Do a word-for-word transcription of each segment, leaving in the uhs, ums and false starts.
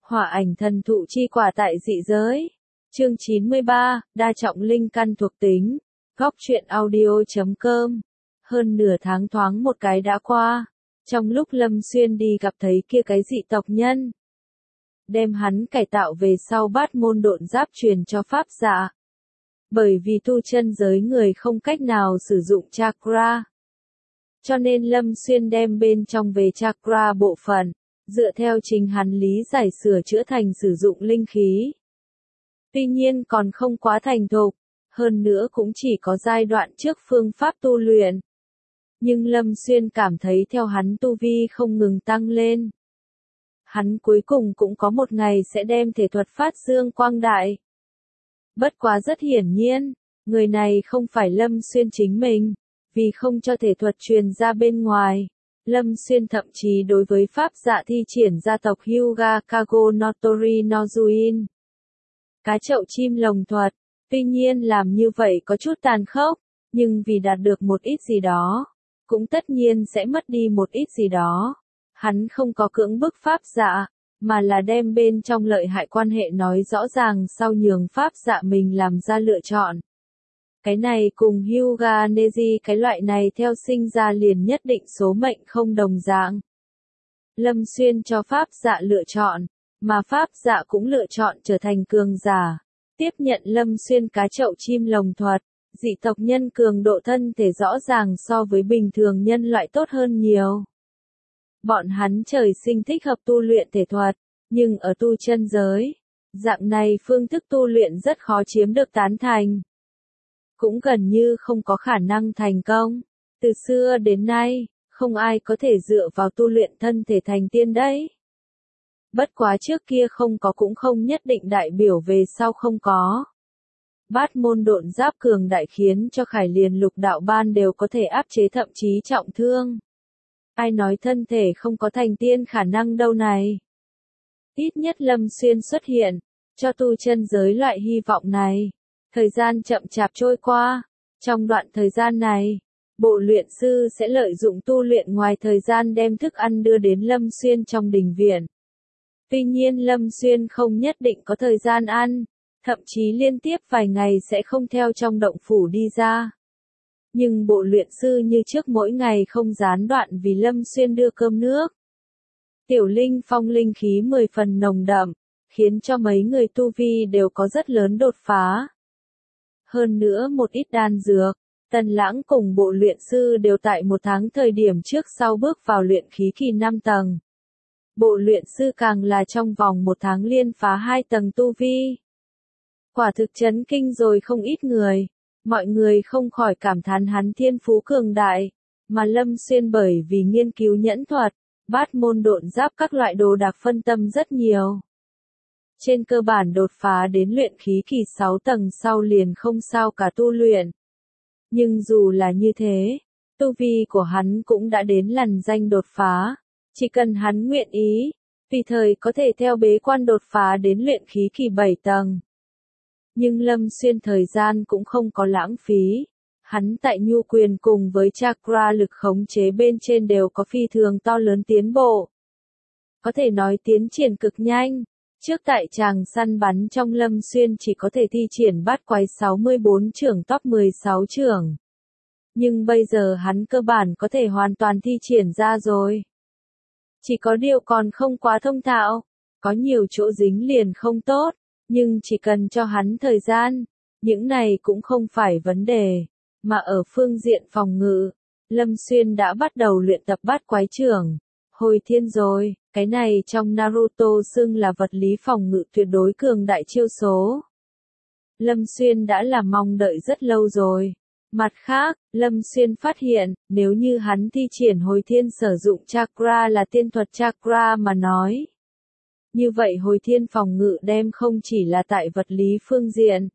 Hỏa ảnh thần thụ chi quả tại dị giới. Chương chín mươi ba, đa trọng linh căn thuộc tính. Góc truyện audio.com. Hơn nửa tháng thoáng một cái đã qua. Trong lúc Lâm Xuyên đi gặp thấy kia cái dị tộc nhân, đem hắn cải tạo về sau bát môn độn giáp truyền cho pháp dạ. Bởi vì tu chân giới người không cách nào sử dụng chakra, cho nên Lâm Xuyên đem bên trong về chakra bộ phận, dựa theo trình hắn lý giải sửa chữa thành sử dụng linh khí. Tuy nhiên còn không quá thành thục, hơn nữa cũng chỉ có giai đoạn trước phương pháp tu luyện. Nhưng Lâm Xuyên cảm thấy theo hắn tu vi không ngừng tăng lên, hắn cuối cùng cũng có một ngày sẽ đem thể thuật phát dương quang đại. Bất quá rất hiển nhiên, người này không phải Lâm Xuyên chính mình, vì không cho thể thuật truyền ra bên ngoài. Lâm Xuyên thậm chí đối với pháp dạ thi triển gia tộc Hyuga Kago Notori Nozuin, cá chậu chim lồng thuật. Tuy nhiên làm như vậy có chút tàn khốc, nhưng vì đạt được một ít gì đó, cũng tất nhiên sẽ mất đi một ít gì đó. Hắn không có cưỡng bức pháp dạ, mà là đem bên trong lợi hại quan hệ nói rõ ràng sau nhường pháp dạ mình làm ra lựa chọn. Cái này cùng Hyuga Neji cái loại này theo sinh ra liền nhất định số mệnh không đồng dạng. Lâm Xuyên cho pháp dạ lựa chọn, mà pháp dạ cũng lựa chọn trở thành cường giả. Tiếp nhận Lâm Xuyên cá chậu chim lồng thuật, dị tộc nhân cường độ thân thể rõ ràng so với bình thường nhân loại tốt hơn nhiều. Bọn hắn trời sinh thích hợp tu luyện thể thuật, nhưng ở tu chân giới, dạng này phương thức tu luyện rất khó chiếm được tán thành. Cũng gần như không có khả năng thành công. Từ xưa đến nay, không ai có thể dựa vào tu luyện thân thể thành tiên đấy. Bất quá trước kia không có cũng không nhất định đại biểu về sau không có. Bát môn độn giáp cường đại khiến cho Khải liền lục đạo ban đều có thể áp chế thậm chí trọng thương. Ai nói thân thể không có thành tiên khả năng đâu này. Ít nhất Lâm Xuyên xuất hiện, cho tu chân giới loại hy vọng này. Thời gian chậm chạp trôi qua. Trong đoạn thời gian này, bộ luyện sư sẽ lợi dụng tu luyện ngoài thời gian đem thức ăn đưa đến Lâm Xuyên trong đình viện. Tuy nhiên Lâm Xuyên không nhất định có thời gian ăn, thậm chí liên tiếp vài ngày sẽ không theo trong động phủ đi ra. Nhưng bộ luyện sư như trước mỗi ngày không gián đoạn vì Lâm Xuyên đưa cơm nước. Tiểu linh phong linh khí mười phần nồng đậm, khiến cho mấy người tu vi đều có rất lớn đột phá. Hơn nữa một ít đan dược, Tần Lãng cùng bộ luyện sư đều tại một tháng thời điểm trước sau bước vào luyện khí kỳ năm tầng. Bộ luyện sư càng là trong vòng một tháng liên phá hai tầng tu vi. Quả thực chấn kinh rồi không ít người. Mọi người không khỏi cảm thán hắn thiên phú cường đại, mà Lâm Xuyên bởi vì nghiên cứu nhẫn thuật, bát môn độn giáp các loại đồ đạc phân tâm rất nhiều. Trên cơ bản đột phá đến luyện khí kỳ sáu tầng sau liền không sao cả tu luyện. Nhưng dù là như thế, tu vi của hắn cũng đã đến lằn danh đột phá. Chỉ cần hắn nguyện ý, tùy thời có thể theo bế quan đột phá đến luyện khí kỳ bảy tầng. Nhưng Lâm Xuyên thời gian cũng không có lãng phí. Hắn tại nhu quyền cùng với chakra lực khống chế bên trên đều có phi thường to lớn tiến bộ. Có thể nói tiến triển cực nhanh. Trước tại tràng săn bắn trong Lâm Xuyên chỉ có thể thi triển bát quái sáu mươi bốn trưởng top mười sáu trưởng. Nhưng bây giờ hắn cơ bản có thể hoàn toàn thi triển ra rồi. Chỉ có điều còn không quá thông thạo, có nhiều chỗ dính liền không tốt, nhưng chỉ cần cho hắn thời gian, những này cũng không phải vấn đề. Mà ở phương diện phòng ngự, Lâm Xuyên đã bắt đầu luyện tập bát quái trưởng, hồi thiên rồi, cái này trong Naruto xưng là vật lý phòng ngự tuyệt đối cường đại chiêu số. Lâm Xuyên đã là mong đợi rất lâu rồi. Mặt khác, Lâm Xuyên phát hiện, nếu như hắn thi triển hồi thiên sử dụng chakra là tiên thuật chakra mà nói. Như vậy hồi thiên phòng ngự đem không chỉ là tại vật lý phương diện.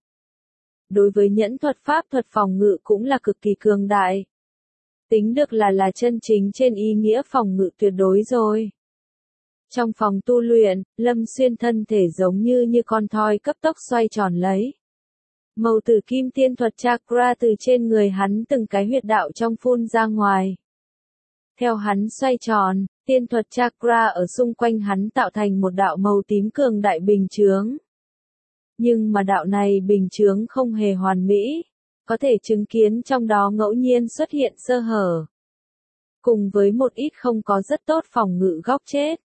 Đối với nhẫn thuật pháp thuật phòng ngự cũng là cực kỳ cường đại. Tính được là là chân chính trên ý nghĩa phòng ngự tuyệt đối rồi. Trong phòng tu luyện, Lâm Xuyên thân thể giống như như con thoi cấp tốc xoay tròn lấy. Màu tử kim tiên thuật chakra từ trên người hắn từng cái huyệt đạo trong phun ra ngoài. Theo hắn xoay tròn, tiên thuật chakra ở xung quanh hắn tạo thành một đạo màu tím cường đại bình chướng. Nhưng mà đạo này bình chướng không hề hoàn mỹ, có thể chứng kiến trong đó ngẫu nhiên xuất hiện sơ hở. Cùng với một ít không có rất tốt phòng ngự góc chết.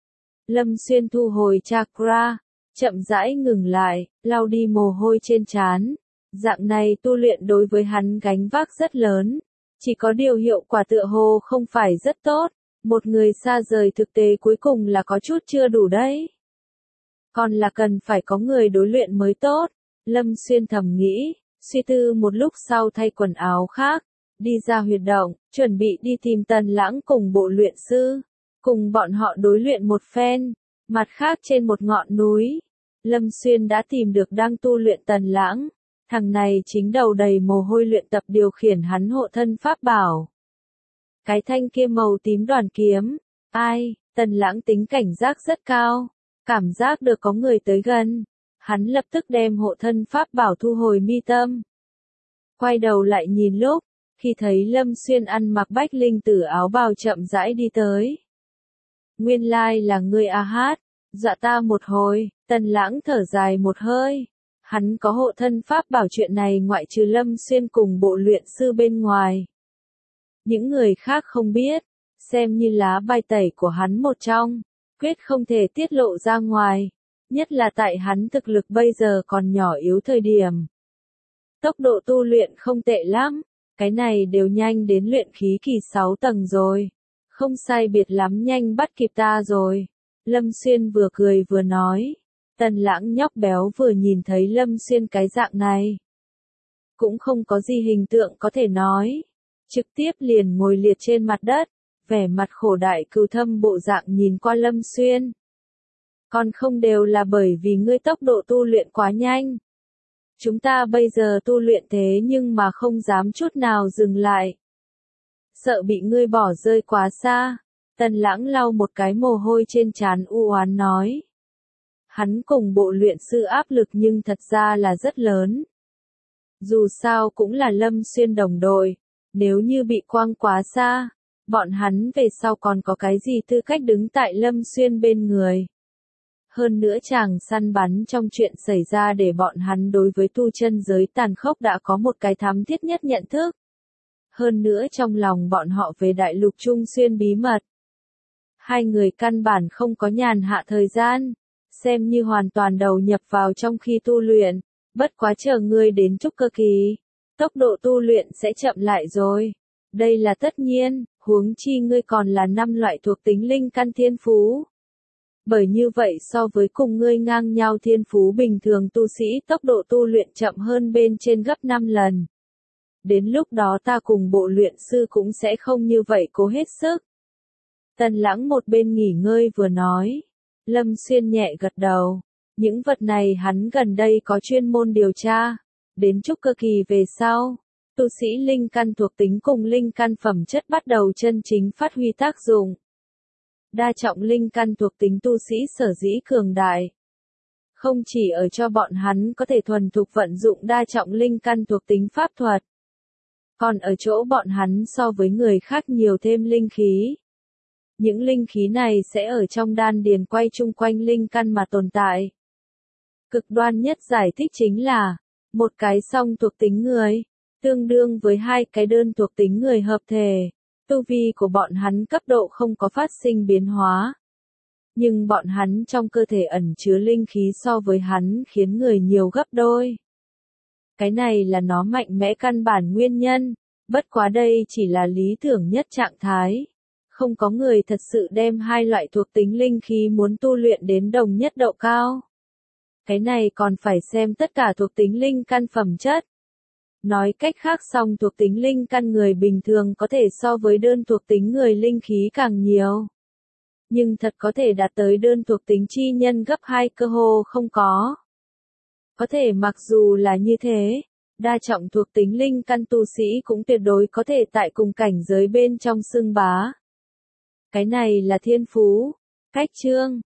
Lâm Xuyên thu hồi chakra, chậm rãi ngừng lại, lau đi mồ hôi trên trán. Dạng này tu luyện đối với hắn gánh vác rất lớn, chỉ có điều hiệu quả tựa hồ không phải rất tốt, một người xa rời thực tế cuối cùng là có chút chưa đủ đấy. Còn là cần phải có người đối luyện mới tốt, Lâm Xuyên thầm nghĩ, suy tư một lúc sau thay quần áo khác, đi ra huyệt động, chuẩn bị đi tìm Tần Lãng cùng bộ luyện sư, cùng bọn họ đối luyện một phen. Mặt khác trên một ngọn núi, Lâm Xuyên đã tìm được đang tu luyện Tần Lãng. Thằng này chính đầu đầy mồ hôi luyện tập điều khiển hắn hộ thân pháp bảo. Cái thanh kia màu tím đoàn kiếm, ai, Tần Lãng tính cảnh giác rất cao, cảm giác được có người tới gần, hắn lập tức đem hộ thân pháp bảo thu hồi mi tâm. Quay đầu lại nhìn lúc, khi thấy Lâm Xuyên ăn mặc bách linh tử áo bào chậm rãi đi tới. Nguyên lai là ngươi a hát, dọa ta một hồi, Tần Lãng thở dài một hơi. Hắn có hộ thân pháp bảo chuyện này ngoại trừ Lâm Xuyên cùng bộ luyện sư bên ngoài. Những người khác không biết, xem như lá bài tẩy của hắn một trong, quyết không thể tiết lộ ra ngoài, nhất là tại hắn thực lực bây giờ còn nhỏ yếu thời điểm. Tốc độ tu luyện không tệ lắm, cái này đều nhanh đến luyện khí kỳ sáu tầng rồi, không sai biệt lắm nhanh bắt kịp ta rồi. Lâm Xuyên vừa cười vừa nói. Tần Lãng nhóc béo vừa nhìn thấy Lâm Xuyên cái dạng này. Cũng không có gì hình tượng có thể nói. Trực tiếp liền ngồi liệt trên mặt đất, vẻ mặt khổ đại cừu thâm bộ dạng nhìn qua Lâm Xuyên. Còn không đều là bởi vì ngươi tốc độ tu luyện quá nhanh. Chúng ta bây giờ tu luyện thế nhưng mà không dám chút nào dừng lại. Sợ bị ngươi bỏ rơi quá xa. Tần Lãng lau một cái mồ hôi trên trán u oán nói. Hắn cùng bộ luyện sư áp lực nhưng thật ra là rất lớn. Dù sao cũng là Lâm Xuyên đồng đội, nếu như bị quăng quá xa, bọn hắn về sau còn có cái gì tư cách đứng tại Lâm Xuyên bên người. Hơn nữa chàng săn bắn trong chuyện xảy ra để bọn hắn đối với tu chân giới tàn khốc đã có một cái thám thiết nhất nhận thức. Hơn nữa trong lòng bọn họ về đại lục Trung Xuyên bí mật. Hai người căn bản không có nhàn hạ thời gian. Xem như hoàn toàn đầu nhập vào trong khi tu luyện, bất quá chờ ngươi đến trúc cơ kỳ, tốc độ tu luyện sẽ chậm lại rồi. Đây là tất nhiên, huống chi ngươi còn là năm loại thuộc tính linh căn thiên phú. Bởi như vậy so với cùng ngươi ngang nhau thiên phú bình thường tu sĩ tốc độ tu luyện chậm hơn bên trên gấp năm lần. Đến lúc đó ta cùng bộ luyện sư cũng sẽ không như vậy cố hết sức. Tần Lãng một bên nghỉ ngơi vừa nói. Lâm Xuyên nhẹ gật đầu. Những vật này hắn gần đây có chuyên môn điều tra. Đến trúc cơ kỳ về sau, tu sĩ linh căn thuộc tính cùng linh căn phẩm chất bắt đầu chân chính phát huy tác dụng. Đa trọng linh căn thuộc tính tu sĩ sở dĩ cường đại. Không chỉ ở cho bọn hắn có thể thuần thục vận dụng đa trọng linh căn thuộc tính pháp thuật. Còn ở chỗ bọn hắn so với người khác nhiều thêm linh khí. Những linh khí này sẽ ở trong đan điền quay chung quanh linh căn mà tồn tại. Cực đoan nhất giải thích chính là, một cái song thuộc tính người, tương đương với hai cái đơn thuộc tính người hợp thể. Tu vi của bọn hắn cấp độ không có phát sinh biến hóa. Nhưng bọn hắn trong cơ thể ẩn chứa linh khí so với hắn khiến người nhiều gấp đôi. Cái này là nó mạnh mẽ căn bản nguyên nhân, bất quá đây chỉ là lý tưởng nhất trạng thái. Không có người thật sự đem hai loại thuộc tính linh khí muốn tu luyện đến đồng nhất độ cao. Cái này còn phải xem tất cả thuộc tính linh căn phẩm chất. Nói cách khác song thuộc tính linh căn người bình thường có thể so với đơn thuộc tính người linh khí càng nhiều. Nhưng thật có thể đạt tới đơn thuộc tính chi nhân gấp hai cơ hồ không có. Có thể mặc dù là như thế, đa trọng thuộc tính linh căn tu sĩ cũng tuyệt đối có thể tại cùng cảnh giới bên trong xưng bá. Cái này là thiên phú, cách chương.